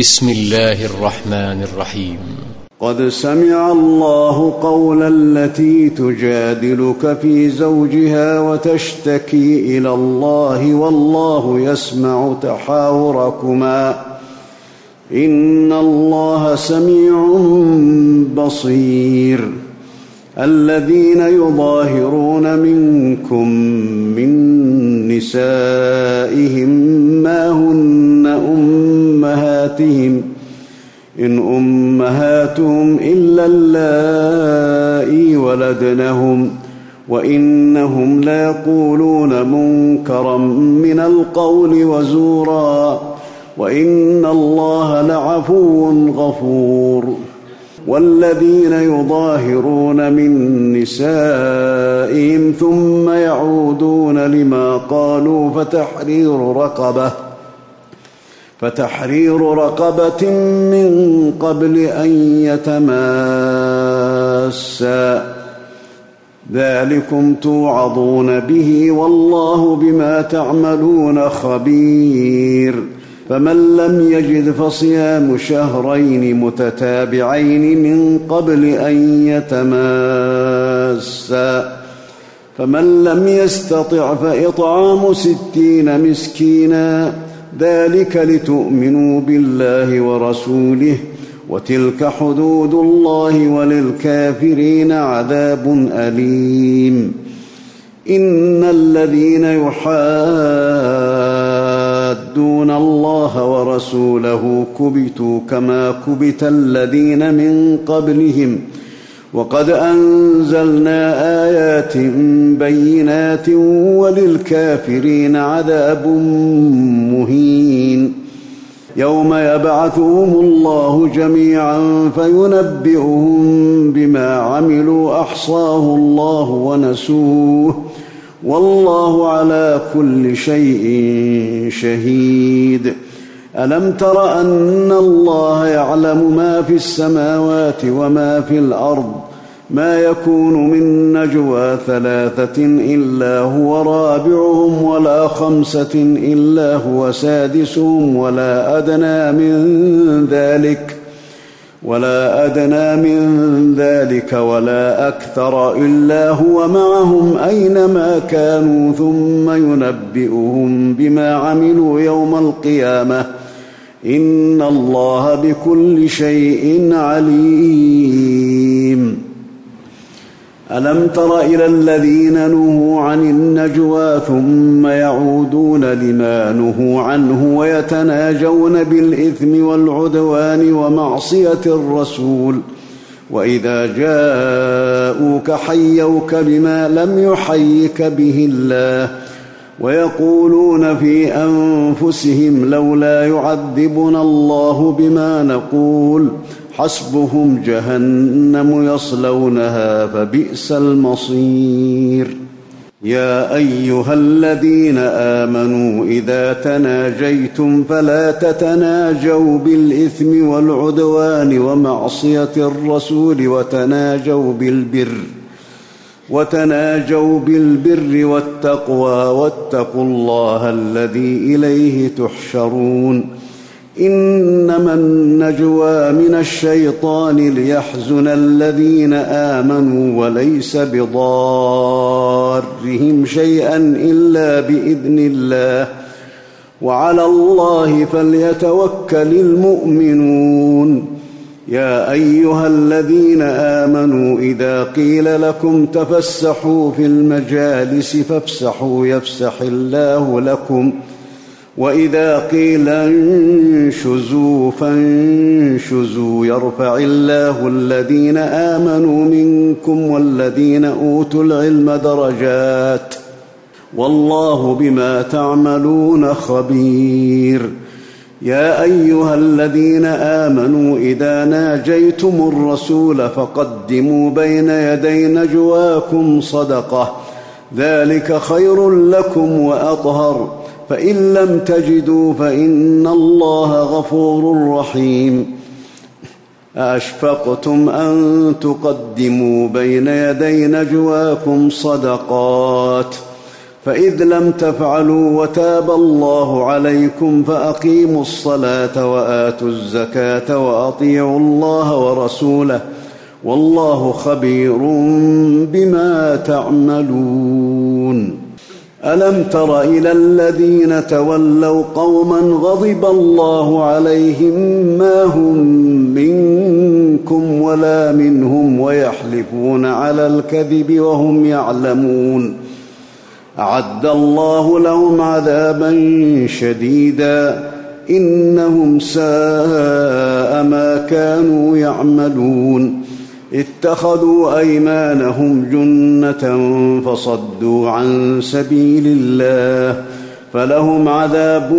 بسم الله الرحمن الرحيم. قد سمع الله قول التي تجادلك في زوجها وتشتكي إلى الله والله يسمع تحاوركما إن الله سميع بصير. الذين يظاهرون منكم من نسائهم ما هن أمهاتهم إن أمهاتهم إلا اللائي ولدنهم وإنهم ليقولون منكرا من القول وزورا وإن الله لعفو غفور. والذين يظاهرون من نسائهم ثم يعودون لما قالوا فتحرير رقبة من قبل أن يتماسا ذلكم توعظون به والله بما تعملون خبير. فمن لم يجد فصيام شهرين متتابعين من قبل أن يتماسا فمن لم يستطع فإطعام 60 مسكينا ذلك لتؤمنوا بالله ورسوله وتلك حدود الله وللكافرين عذاب أليم. إن الذين يحادون الله ورسوله كبتوا كما كبت الذين من قبلهم وقد أنزلنا آيات بينات وللكافرين عذاب مهين. يوم يبعثهم الله جميعا فينبئهم بما عملوا أحصاه الله ونسوه والله على كل شيء شهيد. ألم تر أن الله يعلم ما في السماوات وما في الأرض ما يكون من نجوى 3 إلا هو رابعهم ولا 5 إلا هو سادسهم ولا أدنى من ذلك ولا أكثر إلا هو معهم أينما كانوا ثم ينبئهم بما عملوا يوم القيامة إن الله بكل شيء عليم. ألم تر إلى الذين نهوا عن النجوى ثم يعودون لما نهوا عنه ويتناجون بالإثم والعدوان ومعصية الرسول وإذا جاءوك حيوك بما لم يحيك به الله ويقولون في أنفسهم لولا يعذبنا الله بما نقول حسبهم جهنم يصلونها فبئس المصير. يا أيها الذين آمنوا إذا تناجيتم فلا تتناجوا بالإثم والعدوان ومعصية الرسول وتناجوا بالبر والتقوى واتقوا الله الذي إليه تحشرون. إنما النجوى من الشيطان ليحزن الذين آمنوا وليس بضارهم شيئا إلا بإذن الله وعلى الله فليتوكل المؤمنون. يا أيها الذين آمنوا إذا قيل لكم تفسحوا في المجالس فافسحوا يفسح الله لكم وإذا قيل انشزوا فانشزوا يرفع الله الذين آمنوا منكم والذين أوتوا العلم درجات والله بما تعملون خبير. يا أيها الذين آمنوا إذا ناجيتم الرسول فقدموا بين يدي نجواكم صدقة ذلك خير لكم وأطهر فإن لم تجدوا فإن الله غفور رحيم. أأشفقتم أن تقدموا بين يدي نجواكم صدقات فإذ لم تفعلوا وتاب الله عليكم فأقيموا الصلاة وآتوا الزكاة وأطيعوا الله ورسوله والله خبير بما تعملون. ألم تر إلى الذين تولوا قوما غضب الله عليهم ما هم منكم ولا منهم ويحلفون على الكذب وهم يعلمون أعد الله لهم عذابا شديدا إنهم ساء ما كانوا يعملون. اتخذوا أيمانهم جنة فصدوا عن سبيل الله فلهم عذاب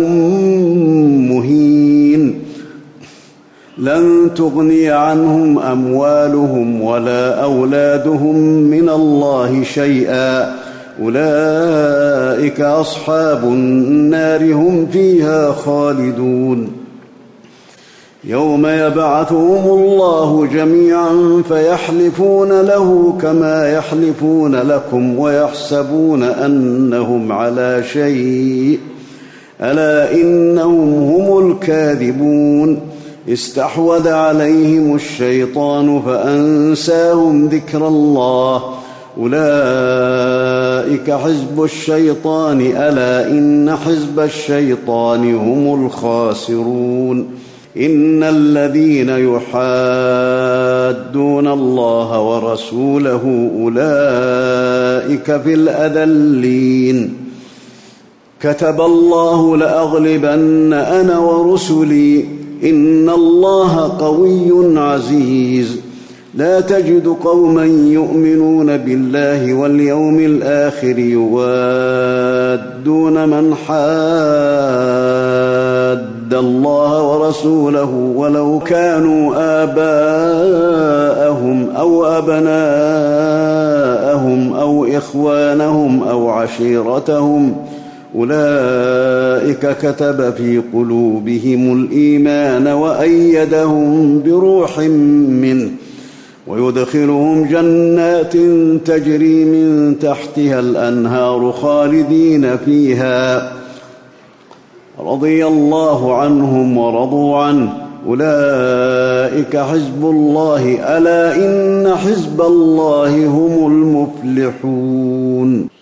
مهين. لن تغني عنهم أموالهم ولا أولادهم من الله شيئا أولئك أصحاب النار هم فيها خالدون. يوم يبعثهم الله جميعا فيحلفون له كما يحلفون لكم ويحسبون أنهم على شيء ألا إنهم هم الكاذبون. استحوذ عليهم الشيطان فأنساهم ذكر الله أولئك حزب الشيطان ألا إن حزب الشيطان هم الخاسرون. إن الذين يحادون الله ورسوله أولئك في الأذلين. كتب الله لأغلبن أنا ورسلي إن الله قوي عزيز. لا تجد قوما يؤمنون بالله واليوم الآخر يوادون من حاد الله ورسوله ولو كانوا آباءهم أو أبناءهم أو إخوانهم أو عشيرتهم أولئك كتب في قلوبهم الإيمان وأيدهم بروح منه ويدخلهم جنات تجري من تحتها الأنهار خالدين فيها رضي الله عنهم ورضوا عنه أولئك حزب الله ألا إن حزب الله هم المفلحون.